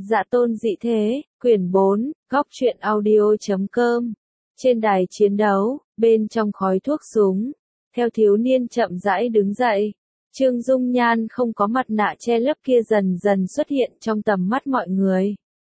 Dạ tôn dị thế, quyển 4, góc truyện audio.com. Trên đài chiến đấu, bên trong khói thuốc súng, theo thiếu niên chậm rãi đứng dậy, Trương Dung Nhan không có mặt nạ che lấp kia dần dần xuất hiện trong tầm mắt mọi người.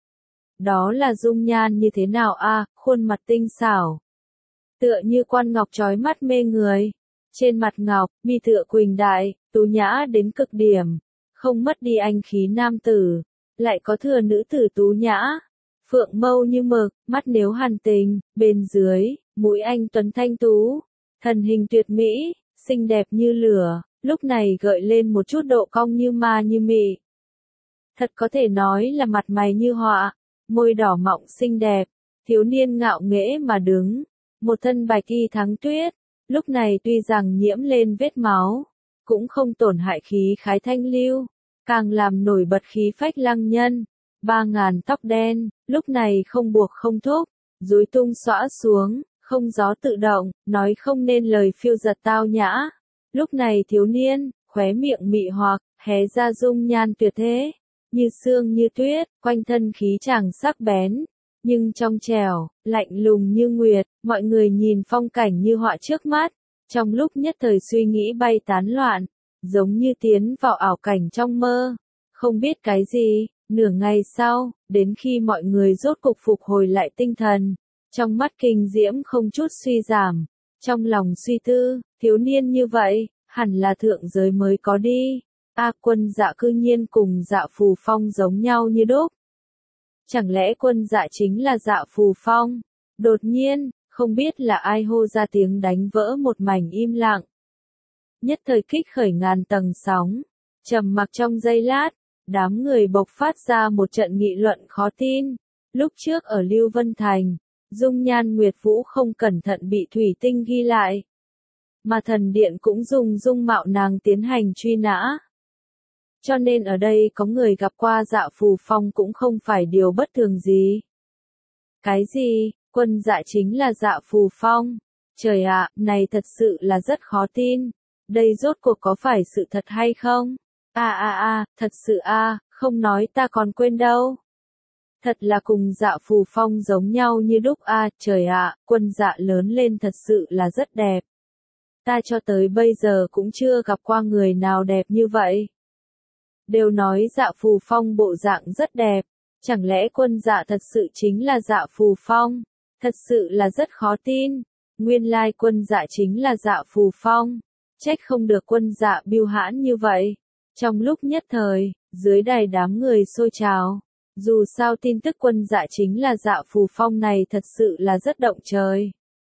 Đó là dung nhan như thế nào a, khuôn mặt tinh xảo, tựa như quan ngọc chói mắt mê người. Trên mặt ngọc, mi tựa quỳnh đại, tú nhã đến cực điểm, không mất đi anh khí nam tử, lại có thừa nữ tử tú nhã. Phượng mâu như mực, mắt nếu hàn tình, bên dưới, mũi anh tuấn thanh tú, thần hình tuyệt mỹ, xinh đẹp như lửa, lúc này gợi lên một chút độ cong như ma như mị. Thật có thể nói là mặt mày như họa, môi đỏ mọng xinh đẹp, thiếu niên ngạo nghễ mà đứng, một thân bạch y thắng tuyết, lúc này tuy rằng nhiễm lên vết máu, cũng không tổn hại khí khái thanh lưu, càng làm nổi bật khí phách lăng nhân. 3.000 tóc đen, lúc này không buộc không thúc, rối tung xõa xuống, không gió tự động, nói không nên lời phiêu giật tao nhã. Lúc này thiếu niên, khóe miệng mị hoặc, hé ra dung nhan tuyệt thế, như sương như tuyết, quanh thân khí chàng sắc bén, nhưng trong trẻo, lạnh lùng như nguyệt, mọi người nhìn phong cảnh như họa trước mắt, trong lúc nhất thời suy nghĩ bay tán loạn, giống như tiến vào ảo cảnh trong mơ, không biết cái gì. Nửa ngày sau, đến khi mọi người rốt cục phục hồi lại tinh thần, trong mắt kinh diễm không chút suy giảm, trong lòng suy tư, thiếu niên như vậy, hẳn là thượng giới mới có đi. Quân Dạ cư nhiên cùng Dạ Phù Phong giống nhau như đúc. Chẳng lẽ Quân Dạ chính là Dạ Phù Phong? Đột nhiên, không biết là ai hô ra tiếng đánh vỡ một mảnh im lặng. Nhất thời kích khởi ngàn tầng sóng, trầm mặc trong giây lát. Đám người bộc phát ra một trận nghị luận khó tin. Lúc trước ở Lưu Vân Thành, dung nhan Nguyệt Vũ không cẩn thận bị thủy tinh ghi lại. Mà thần điện cũng dùng dung mạo nàng tiến hành truy nã. Cho nên ở đây có người gặp qua Dạ Phù Phong cũng không phải điều bất thường gì. Cái gì, Quân Dạ chính là Dạ Phù Phong? Trời ạ, này thật sự là rất khó tin. Đây rốt cuộc có phải sự thật hay không? Thật sự không nói ta còn quên đâu. Thật là cùng Dạ Phù Phong giống nhau như đúc trời ạ, Quân Dạ lớn lên thật sự là rất đẹp. Ta cho tới bây giờ cũng chưa gặp qua người nào đẹp như vậy. Đều nói Dạ Phù Phong bộ dạng rất đẹp, chẳng lẽ Quân Dạ thật sự chính là Dạ Phù Phong? Thật sự là rất khó tin, nguyên lai Quân Dạ chính là Dạ Phù Phong, trách không được Quân Dạ biêu hãn như vậy. Trong lúc nhất thời, dưới đài đám người xôi trào, dù sao tin tức Quân Dạ chính là Dạ Phù Phong này thật sự là rất động trời.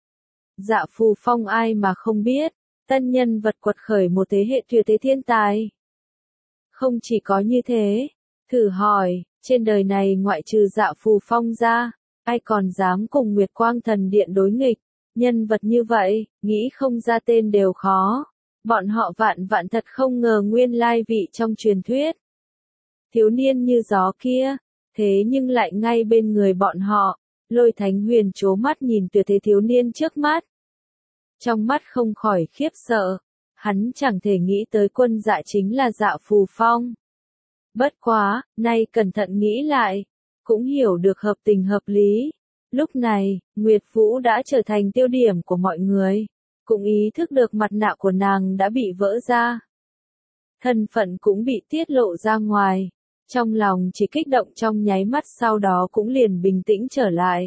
Dạ Phù Phong ai mà không biết, tân nhân vật quật khởi một thế hệ tuyệt thế thiên tài. Không chỉ có như thế, thử hỏi, trên đời này ngoại trừ Dạ Phù Phong ra, ai còn dám cùng Nguyệt Quang Thần Điện đối nghịch, nhân vật như vậy, nghĩ không ra tên đều khó. Bọn họ vạn thật không ngờ nguyên lai vị trong truyền thuyết. Thiếu niên như gió kia, thế nhưng lại ngay bên người bọn họ, Lôi Thánh Huyền trố mắt nhìn tuyệt thế thiếu niên trước mắt. Trong mắt không khỏi khiếp sợ, hắn chẳng thể nghĩ tới Quân Dạ chính là Dạ Phù Phong. Bất quá, nay cẩn thận nghĩ lại, cũng hiểu được hợp tình hợp lý. Lúc này, Nguyệt Vũ đã trở thành tiêu điểm của mọi người. Cũng ý thức được mặt nạ của nàng đã bị vỡ ra. Thân phận cũng bị tiết lộ ra ngoài. Trong lòng chỉ kích động trong nháy mắt sau đó cũng liền bình tĩnh trở lại.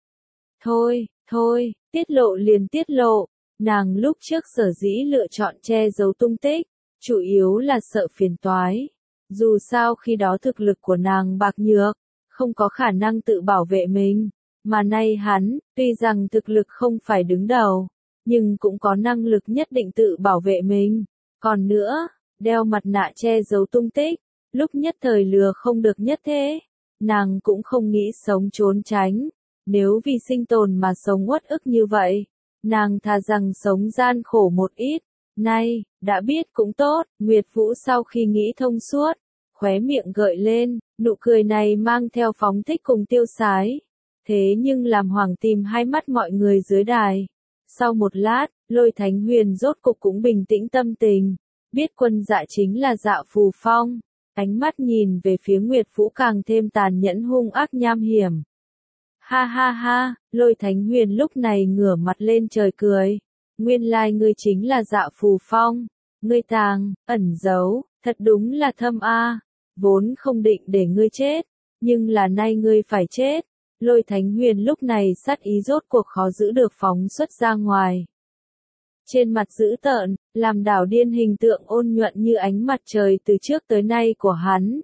Thôi, tiết lộ liền tiết lộ. Nàng lúc trước sở dĩ lựa chọn che giấu tung tích, chủ yếu là sợ phiền toái. Dù sao khi đó thực lực của nàng bạc nhược, không có khả năng tự bảo vệ mình. Mà nay hắn, tuy rằng thực lực không phải đứng đầu, nhưng cũng có năng lực nhất định tự bảo vệ mình. Còn nữa, đeo mặt nạ che giấu tung tích, lúc nhất thời lừa không được nhất thế. Nàng cũng không nghĩ sống trốn tránh. Nếu vì sinh tồn mà sống uất ức như vậy, nàng thà rằng sống gian khổ một ít. Nay, đã biết cũng tốt, Nguyệt Vũ sau khi nghĩ thông suốt, khóe miệng gợi lên, nụ cười này mang theo phóng thích cùng tiêu sái. Thế nhưng làm Hoàng tìm hai mắt mọi người dưới đài. Sau một lát, Lôi Thánh Huyền rốt cục cũng bình tĩnh tâm tình, biết Quân Dạ chính là Dạ Phù Phong. Ánh mắt nhìn về phía Nguyệt Vũ càng thêm tàn nhẫn hung ác nham hiểm. Ha ha ha, Lôi Thánh Huyền lúc này ngửa mặt lên trời cười. Nguyên lai ngươi chính là Dạ Phù Phong. Ngươi tàng, ẩn giấu, thật đúng là thâm a. Vốn không định để ngươi chết, nhưng là nay ngươi phải chết. Lôi Thánh Huyền lúc này sát ý rốt cuộc khó giữ được phóng xuất ra ngoài. Trên mặt dữ tợn, làm đảo điên hình tượng ôn nhuận như ánh mặt trời từ trước tới nay của hắn.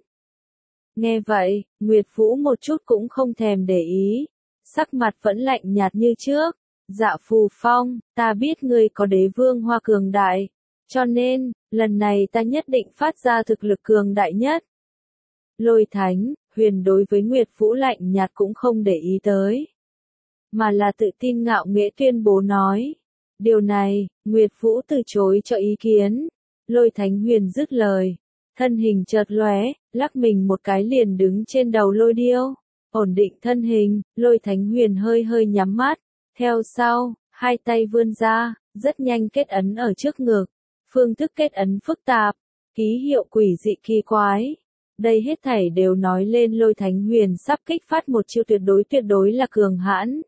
Nghe vậy, Nguyệt Vũ một chút cũng không thèm để ý, sắc mặt vẫn lạnh nhạt như trước. Dạ Phù Phong, ta biết ngươi có đế vương hoa cường đại, cho nên, lần này ta nhất định phát ra thực lực cường đại nhất. Lôi Thánh Huyền đối với Nguyệt Vũ lạnh nhạt cũng không để ý tới, mà là tự tin ngạo nghễ tuyên bố nói. Điều này, Nguyệt Vũ từ chối cho ý kiến. Lôi Thánh Huyền dứt lời, thân hình chợt lóe, lắc mình một cái liền đứng trên đầu Lôi Điêu. Ổn định thân hình, Lôi Thánh Huyền hơi hơi nhắm mắt, theo sau, hai tay vươn ra, rất nhanh kết ấn ở trước ngực. Phương thức kết ấn phức tạp, ký hiệu quỷ dị kỳ quái. Đây hết thảy đều nói lên Lôi Thánh Huyền sắp kích phát một chiêu tuyệt đối là cường hãn.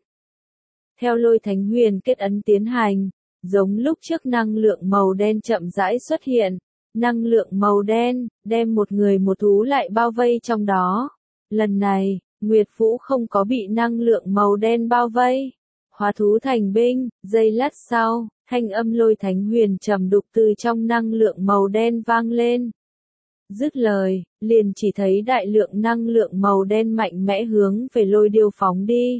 Theo Lôi Thánh Huyền kết ấn tiến hành, giống lúc trước năng lượng màu đen chậm rãi xuất hiện. Năng lượng màu đen, đem một người một thú lại bao vây trong đó. Lần này, Nguyệt Vũ không có bị năng lượng màu đen bao vây. Hóa thú thành binh, giây lát sau, thanh âm Lôi Thánh Huyền trầm đục từ trong năng lượng màu đen vang lên. Dứt lời, liền chỉ thấy đại lượng năng lượng màu đen mạnh mẽ hướng về Lôi Điêu phóng đi.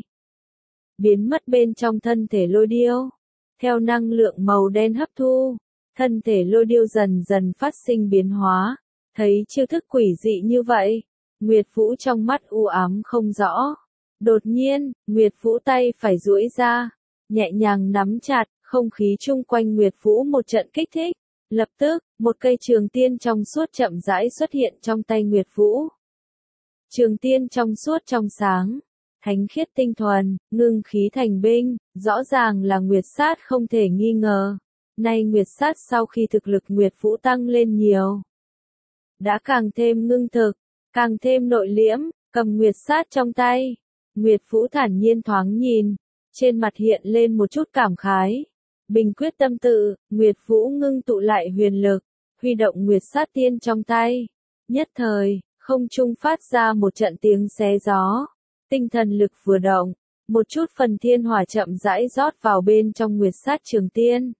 Biến mất bên trong thân thể Lôi Điêu. Theo năng lượng màu đen hấp thu, thân thể Lôi Điêu dần dần phát sinh biến hóa. Thấy chiêu thức quỷ dị như vậy, Nguyệt Vũ trong mắt u ám không rõ. Đột nhiên, Nguyệt Vũ tay phải duỗi ra, nhẹ nhàng nắm chặt, không khí chung quanh Nguyệt Vũ một trận kích thích. Lập tức, một cây trường tiên trong suốt chậm rãi xuất hiện trong tay Nguyệt Vũ. Trường tiên trong suốt trong sáng, thánh khiết tinh thuần, ngưng khí thành binh, rõ ràng là Nguyệt Sát không thể nghi ngờ. Nay Nguyệt Sát sau khi thực lực Nguyệt Vũ tăng lên nhiều, đã càng thêm ngưng thực, càng thêm nội liễm, cầm Nguyệt Sát trong tay. Nguyệt Vũ thản nhiên thoáng nhìn, trên mặt hiện lên một chút cảm khái. Bình quyết tâm tự, Nguyệt Vũ ngưng tụ lại huyền lực, huy động Nguyệt Sát tiên trong tay. Nhất thời, không trung phát ra một trận tiếng xé gió. Tinh thần lực vừa động, một chút phần thiên hỏa chậm rãi rót vào bên trong Nguyệt Sát trường tiên.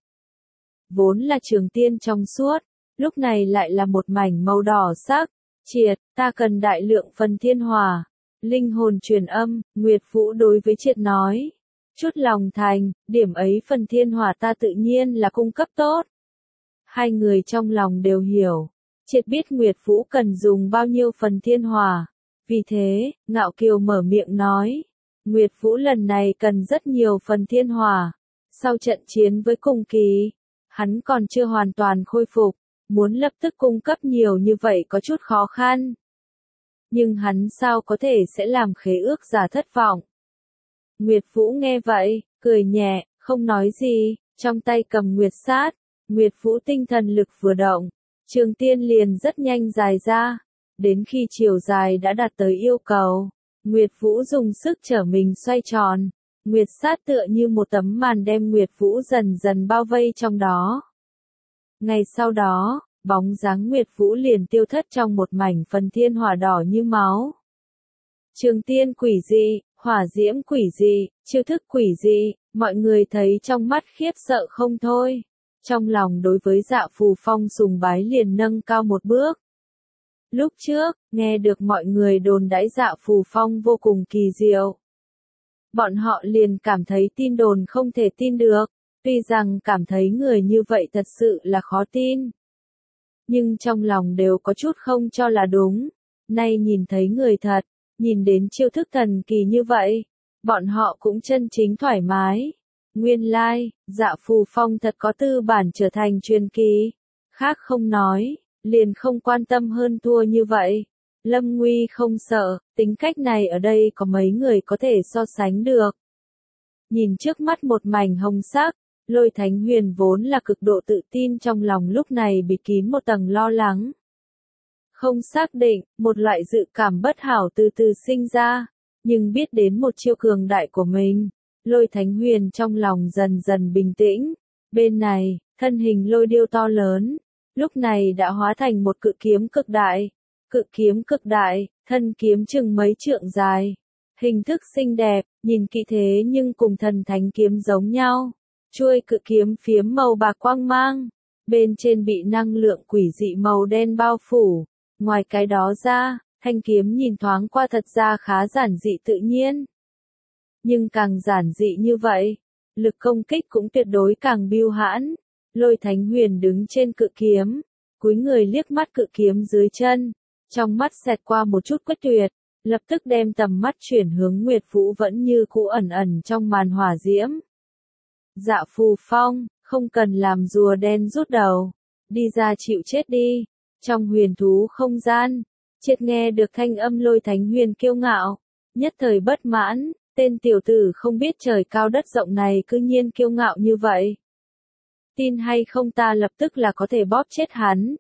Vốn là trường tiên trong suốt, lúc này lại là một mảnh màu đỏ sắc. Triệt, ta cần đại lượng phần thiên hỏa. Linh hồn truyền âm, Nguyệt Vũ đối với Triệt nói. Chút lòng thành, điểm ấy phần thiên hỏa ta tự nhiên là cung cấp tốt. Hai người trong lòng đều hiểu. Triệt biết Nguyệt Vũ cần dùng bao nhiêu phần thiên hỏa. Vì thế, Ngạo Kiều mở miệng nói. Nguyệt Vũ lần này cần rất nhiều phần thiên hỏa. Sau trận chiến với Cung Kỳ, hắn còn chưa hoàn toàn khôi phục. Muốn lập tức cung cấp nhiều như vậy có chút khó khăn. Nhưng hắn sao có thể sẽ làm khế ước giả thất vọng. Nguyệt Vũ nghe vậy, cười nhẹ, không nói gì, trong tay cầm Nguyệt Sát. Nguyệt Vũ tinh thần lực vừa động, trường tiên liền rất nhanh dài ra. Đến khi chiều dài đã đạt tới yêu cầu, Nguyệt Vũ dùng sức trở mình xoay tròn. Nguyệt Sát tựa như một tấm màn đem Nguyệt Vũ dần dần bao vây trong đó. Ngày sau đó, bóng dáng Nguyệt Vũ liền tiêu thất trong một mảnh phần thiên hỏa đỏ như máu. Trường tiên quỷ dị, hỏa diễm quỷ dị, chiêu thức quỷ dị, mọi người thấy trong mắt khiếp sợ không thôi. Trong lòng đối với Dạ Phù Phong sùng bái liền nâng cao một bước. Lúc trước, nghe được mọi người đồn đãi Dạ Phù Phong vô cùng kỳ diệu. Bọn họ liền cảm thấy tin đồn không thể tin được, tuy rằng cảm thấy người như vậy thật sự là khó tin. Nhưng trong lòng đều có chút không cho là đúng. Nay nhìn thấy người thật, nhìn đến chiêu thức thần kỳ như vậy, bọn họ cũng chân chính thoải mái. Nguyên lai, Dạ Phù Phong thật có tư bản trở thành truyền kỳ. Khác không nói, liền không quan tâm hơn thua như vậy. Lâm Nguy không sợ, tính cách này ở đây có mấy người có thể so sánh được. Nhìn trước mắt một mảnh hồng sắc, Lôi Thánh Huyền vốn là cực độ tự tin trong lòng lúc này bị kín một tầng lo lắng. Không xác định, một loại dự cảm bất hảo từ từ sinh ra, nhưng biết đến một chiêu cường đại của mình, Lôi Thánh Huyền trong lòng dần dần bình tĩnh. Bên này, thân hình lôi điêu to lớn, lúc này đã hóa thành một cự kiếm cực đại. Cự kiếm cực đại, thân kiếm chừng mấy trượng dài. Hình thức xinh đẹp, nhìn kỹ thế nhưng cùng thần thánh kiếm giống nhau. Chuôi cự kiếm phiếm màu bạc quang mang, bên trên bị năng lượng quỷ dị màu đen bao phủ. Ngoài cái đó ra, thanh kiếm nhìn thoáng qua thật ra khá giản dị tự nhiên. Nhưng càng giản dị như vậy, lực công kích cũng tuyệt đối càng bưu hãn. Lôi Thánh Huyền đứng trên cự kiếm, cúi người liếc mắt cự kiếm dưới chân, trong mắt xẹt qua một chút quyết tuyệt, lập tức đem tầm mắt chuyển hướng Nguyệt Vũ vẫn như cũ ẩn ẩn trong màn hỏa diễm. Dạ Phù Phong, không cần làm rùa đen rút đầu, đi ra chịu chết đi. Trong huyền thú không gian, Triệt nghe được thanh âm Lôi Thánh Huyền kiêu ngạo, nhất thời bất mãn, tên tiểu tử không biết trời cao đất rộng này cư nhiên kiêu ngạo như vậy. Tin hay không ta lập tức là có thể bóp chết hắn.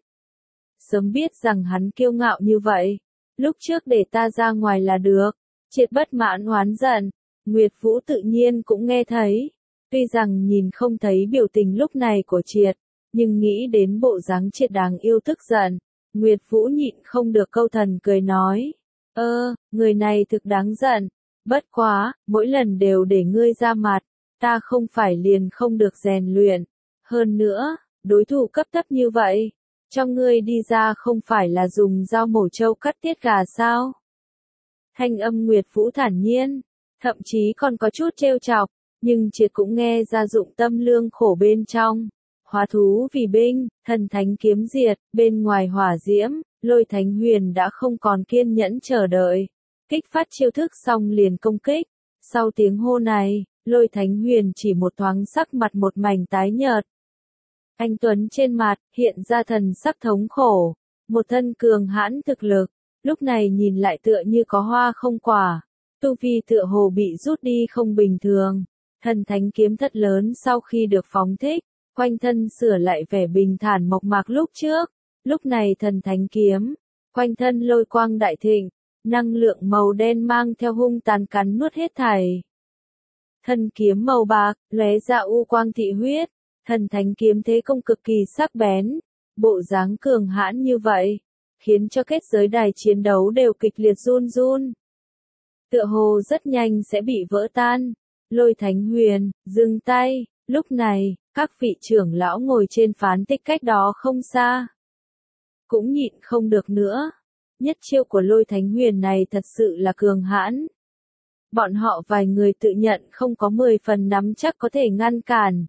Sớm biết rằng hắn kiêu ngạo như vậy, lúc trước để ta ra ngoài là được. Triệt bất mãn oán giận, Nguyệt Vũ tự nhiên cũng nghe thấy. Tuy rằng nhìn không thấy biểu tình lúc này của Triệt, nhưng nghĩ đến bộ dáng Triệt đáng yêu tức giận, Nguyệt Vũ nhịn không được câu thần cười nói. Người này thực đáng giận. Bất quá, mỗi lần đều để ngươi ra mặt, ta không phải liền không được rèn luyện. Hơn nữa, đối thủ cấp thấp như vậy, cho ngươi đi ra không phải là dùng dao mổ trâu cắt tiết gà sao? Thanh âm Nguyệt Vũ thản nhiên, thậm chí còn có chút trêu chọc, nhưng Triệt cũng nghe ra dụng tâm lương khổ bên trong. Hóa thú vì binh, thần thánh kiếm diệt, bên ngoài hỏa diễm, Lôi Thánh Huyền đã không còn kiên nhẫn chờ đợi. Kích phát chiêu thức xong liền công kích. Sau tiếng hô này, Lôi Thánh Huyền chỉ một thoáng sắc mặt một mảnh tái nhợt. Anh tuấn trên mặt, hiện ra thần sắc thống khổ. Một thân cường hãn thực lực, lúc này nhìn lại tựa như có hoa không quả. Tu vi tựa hồ bị rút đi không bình thường. Thần thánh kiếm thật lớn sau khi được phóng thích, quanh thân sửa lại vẻ bình thản mộc mạc lúc trước. Lúc này thần thánh kiếm, quanh thân lôi quang đại thịnh, năng lượng màu đen mang theo hung tàn cắn nuốt hết thảy. Thân kiếm màu bạc, lóe ra u quang thị huyết, thần thánh kiếm thế công cực kỳ sắc bén, bộ dáng cường hãn như vậy, khiến cho kết giới đài chiến đấu đều kịch liệt run run. Tựa hồ rất nhanh sẽ bị vỡ tan. Lôi Thánh Huyền, dừng tay, lúc này, các vị trưởng lão ngồi trên phán tích cách đó không xa. Cũng nhịn không được nữa. Nhất chiêu của Lôi Thánh Huyền này thật sự là cường hãn. Bọn họ vài người tự nhận không có 10 phần nắm chắc có thể ngăn cản.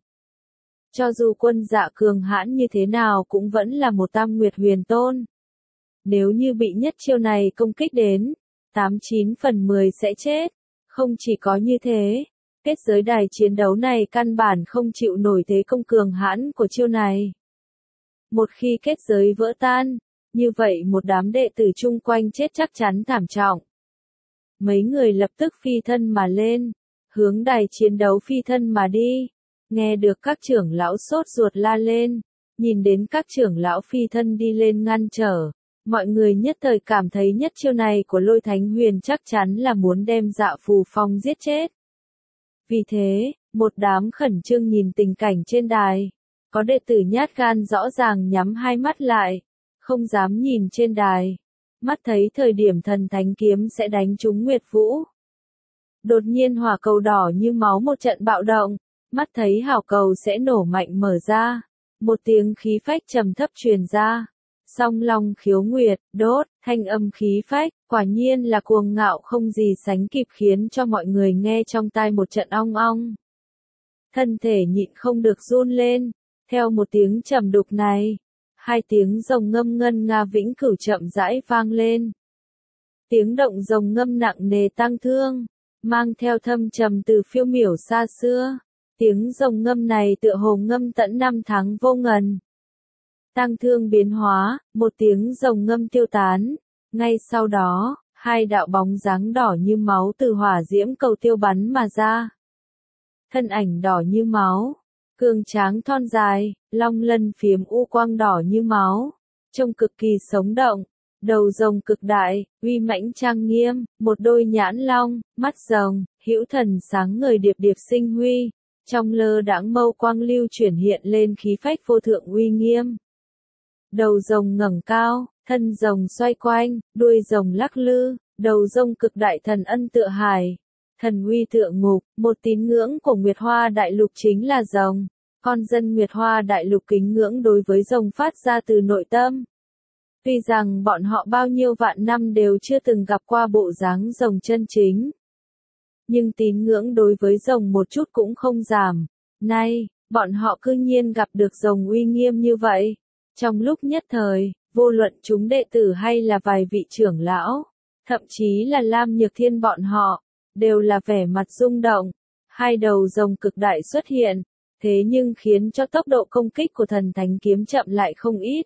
Cho dù quân dạ cường hãn như thế nào cũng vẫn là một tam nguyệt huyền tôn. Nếu như bị nhất chiêu này công kích đến, 89 phần 10 sẽ chết. Không chỉ có như thế, kết giới đài chiến đấu này căn bản không chịu nổi thế công cường hãn của chiêu này. Một khi kết giới vỡ tan, như vậy một đám đệ tử chung quanh chết chắc chắn thảm trọng. Mấy người lập tức phi thân mà lên, hướng đài chiến đấu phi thân mà đi. Nghe được các trưởng lão sốt ruột la lên, nhìn đến các trưởng lão phi thân đi lên ngăn trở, mọi người nhất thời cảm thấy nhất chiêu này của Lôi Thánh Huyền chắc chắn là muốn đem Dạ Phù Phong giết chết. Vì thế, một đám khẩn trương nhìn tình cảnh trên đài, có đệ tử nhát gan rõ ràng nhắm hai mắt lại, không dám nhìn trên đài, mắt thấy thời điểm thần thánh kiếm sẽ đánh trúng Nguyệt Vũ. Đột nhiên hỏa cầu đỏ như máu một trận bạo động, mắt thấy hào cầu sẽ nổ mạnh mở ra, một tiếng khí phách trầm thấp truyền ra. Song Long Khiếu Nguyệt, đốt, thanh âm khí phách, quả nhiên là cuồng ngạo không gì sánh kịp khiến cho mọi người nghe trong tai một trận ong ong. Thân thể nhịn không được run lên, theo một tiếng trầm đục này, hai tiếng rồng ngâm ngân nga vĩnh cửu chậm rãi vang lên. Tiếng động rồng ngâm nặng nề tăng thương, mang theo thâm trầm từ phiêu miểu xa xưa. Tiếng rồng ngâm này tựa hồ ngâm tận năm tháng vô ngần. Tăng thương biến hóa, một tiếng rồng ngâm tiêu tán. Ngay sau đó, hai đạo bóng dáng đỏ như máu từ hỏa diễm cầu tiêu bắn mà ra. Thân ảnh đỏ như máu, cường tráng thon dài, long lân phiếm u quang đỏ như máu, trông cực kỳ sống động. Đầu rồng cực đại, uy mãnh trang nghiêm, một đôi nhãn long, mắt rồng, hữu thần sáng ngời điệp điệp sinh huy, trong lơ đãng mâu quang lưu chuyển hiện lên khí phách vô thượng uy nghiêm. Đầu rồng ngẩng cao, thân rồng xoay quanh, đuôi rồng lắc lư, đầu rồng cực đại thần ân tựa hải, thần uy tựa ngục, một tín ngưỡng của Nguyệt Hoa Đại Lục chính là rồng. Con dân Nguyệt Hoa Đại Lục kính ngưỡng đối với rồng phát ra từ nội tâm. Tuy rằng bọn họ bao nhiêu vạn năm đều chưa từng gặp qua bộ dáng rồng chân chính, nhưng tín ngưỡng đối với rồng một chút cũng không giảm. Nay, bọn họ cư nhiên gặp được rồng uy nghiêm như vậy. Trong lúc nhất thời, vô luận chúng đệ tử hay là vài vị trưởng lão, thậm chí là Lam Nhược Thiên bọn họ, đều là vẻ mặt rung động. Hai đầu rồng cực đại xuất hiện, thế nhưng khiến cho tốc độ công kích của thần thánh kiếm chậm lại không ít.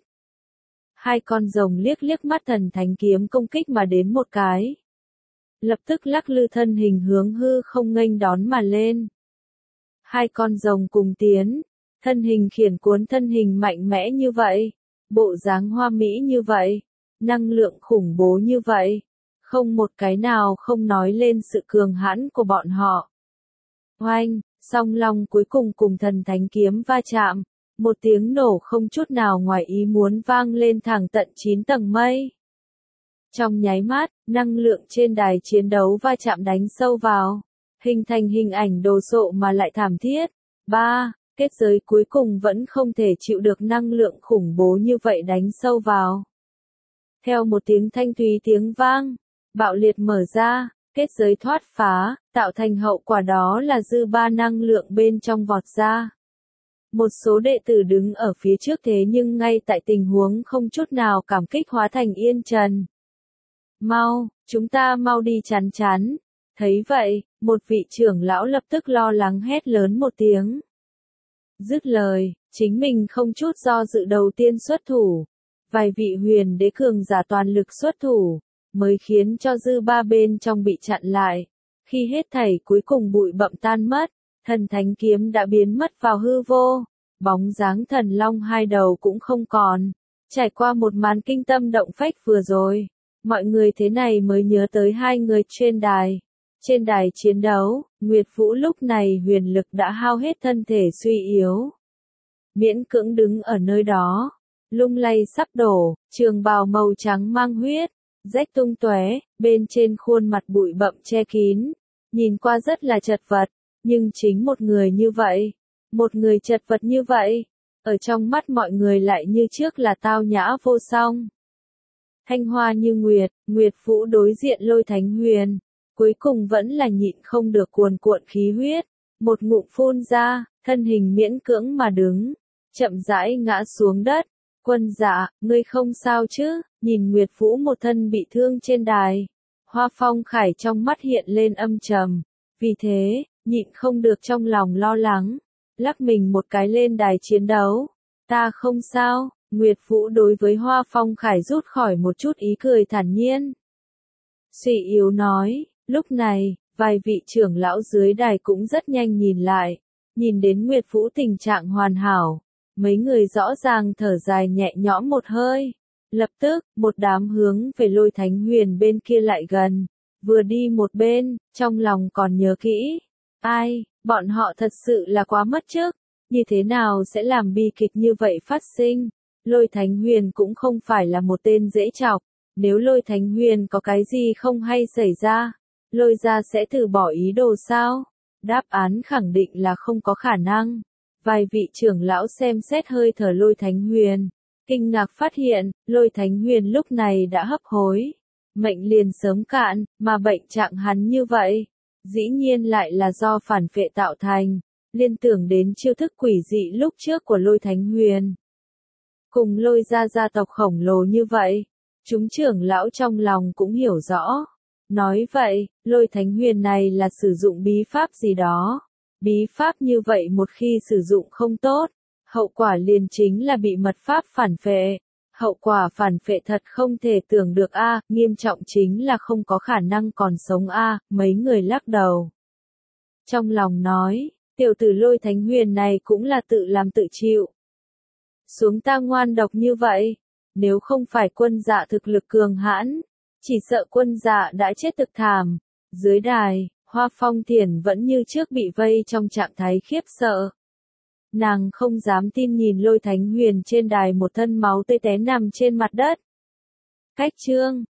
Hai con rồng liếc liếc mắt thần thánh kiếm công kích mà đến một cái. Lập tức lắc lư thân hình hướng hư không nghênh đón mà lên. Hai con rồng cùng tiến, thân hình khiển cuốn thân hình mạnh mẽ như vậy, bộ dáng hoa mỹ như vậy, năng lượng khủng bố như vậy, không một cái nào không nói lên sự cường hãn của bọn họ. Oanh, song long cuối cùng cùng thần thánh kiếm va chạm, một tiếng nổ không chút nào ngoài ý muốn vang lên thẳng tận 9 tầng mây. Trong nháy mắt, năng lượng trên đài chiến đấu va chạm đánh sâu vào, hình thành hình ảnh đồ sộ mà lại thảm thiết. Kết giới cuối cùng vẫn không thể chịu được năng lượng khủng bố như vậy đánh sâu vào. Theo một tiếng thanh thúy tiếng vang, bạo liệt mở ra, kết giới thoát phá, tạo thành hậu quả đó là dư ba năng lượng bên trong vọt ra. Một số đệ tử đứng ở phía trước thế nhưng ngay tại tình huống không chút nào cảm kích hóa thành yên trần. Mau, chúng ta mau đi chắn chắn. Thấy vậy, một vị trưởng lão lập tức lo lắng hét lớn một tiếng. Dứt lời, chính mình không chút do dự đầu tiên xuất thủ. Vài vị huyền đế cường giả toàn lực xuất thủ, mới khiến cho dư ba bên trong bị chặn lại. Khi hết thảy cuối cùng bụi bặm tan mất, thần thánh kiếm đã biến mất vào hư vô, bóng dáng thần long hai đầu cũng không còn. Trải qua một màn kinh tâm động phách vừa rồi, mọi người thế này mới nhớ tới hai người trên đài. Trên đài chiến đấu, Nguyệt Vũ lúc này huyền lực đã hao hết thân thể suy yếu. Miễn cưỡng đứng ở nơi đó, lung lay sắp đổ, trường bào màu trắng mang huyết, rách tung tóe, bên trên khuôn mặt bụi bặm che kín, nhìn qua rất là chật vật, nhưng chính một người như vậy, một người chật vật như vậy, ở trong mắt mọi người lại như trước là tao nhã vô song. Thanh hoa như nguyệt, Nguyệt Vũ đối diện Lôi Thánh Huyền, cuối cùng vẫn là nhịn không được cuồn cuộn khí huyết, một ngụm phun ra, thân hình miễn cưỡng mà đứng, chậm rãi ngã xuống đất. Quân Dạ, ngươi không sao chứ? Nhìn Nguyệt Vũ một thân bị thương trên đài, Hoa Phong Khải trong mắt hiện lên âm trầm, vì thế, nhịn không được trong lòng lo lắng, lắc mình một cái lên đài chiến đấu. Ta không sao. Nguyệt Vũ đối với Hoa Phong Khải rút khỏi một chút ý cười thản nhiên. Suy yếu nói, lúc này, vài vị trưởng lão dưới đài cũng rất nhanh nhìn lại, nhìn đến Nguyệt Vũ tình trạng hoàn hảo, mấy người rõ ràng thở dài nhẹ nhõm một hơi. Lập tức, một đám hướng về Lôi Thánh Huyền bên kia lại gần, vừa đi một bên, trong lòng còn nhớ kỹ. Ai, bọn họ thật sự là quá mất chức, như thế nào sẽ làm bi kịch như vậy phát sinh? Lôi Thánh Huyền cũng không phải là một tên dễ chọc, nếu Lôi Thánh Huyền có cái gì không hay xảy ra, Lôi gia sẽ từ bỏ ý đồ sao? Đáp án khẳng định là không có khả năng. Vài vị trưởng lão xem xét hơi thở Lôi Thánh Huyền, kinh ngạc phát hiện, Lôi Thánh Huyền lúc này đã hấp hối, mệnh liền sớm cạn, mà bệnh trạng hắn như vậy, dĩ nhiên lại là do phản phệ tạo thành, liên tưởng đến chiêu thức quỷ dị lúc trước của Lôi Thánh Huyền. Cùng Lôi gia gia tộc khổng lồ như vậy, chúng trưởng lão trong lòng cũng hiểu rõ. Nói vậy, Lôi Thánh Huyền này là sử dụng bí pháp gì đó. Bí pháp như vậy một khi sử dụng không tốt, hậu quả liền chính là bị mật pháp phản phệ. Hậu quả phản phệ thật không thể tưởng được a, nghiêm trọng chính là không có khả năng còn sống a, mấy người lắc đầu. Trong lòng nói, tiểu tử Lôi Thánh Huyền này cũng là tự làm tự chịu. Xuống ta ngoan độc như vậy, nếu không phải quân dạ thực lực cường hãn, chỉ sợ quân dạ đã chết thực thảm. Dưới đài, Hoa Phong Thiển vẫn như trước bị vây trong trạng thái khiếp sợ. Nàng không dám tin nhìn Lôi Thánh Huyền trên đài một thân máu tươi té nằm trên mặt đất. Cách chương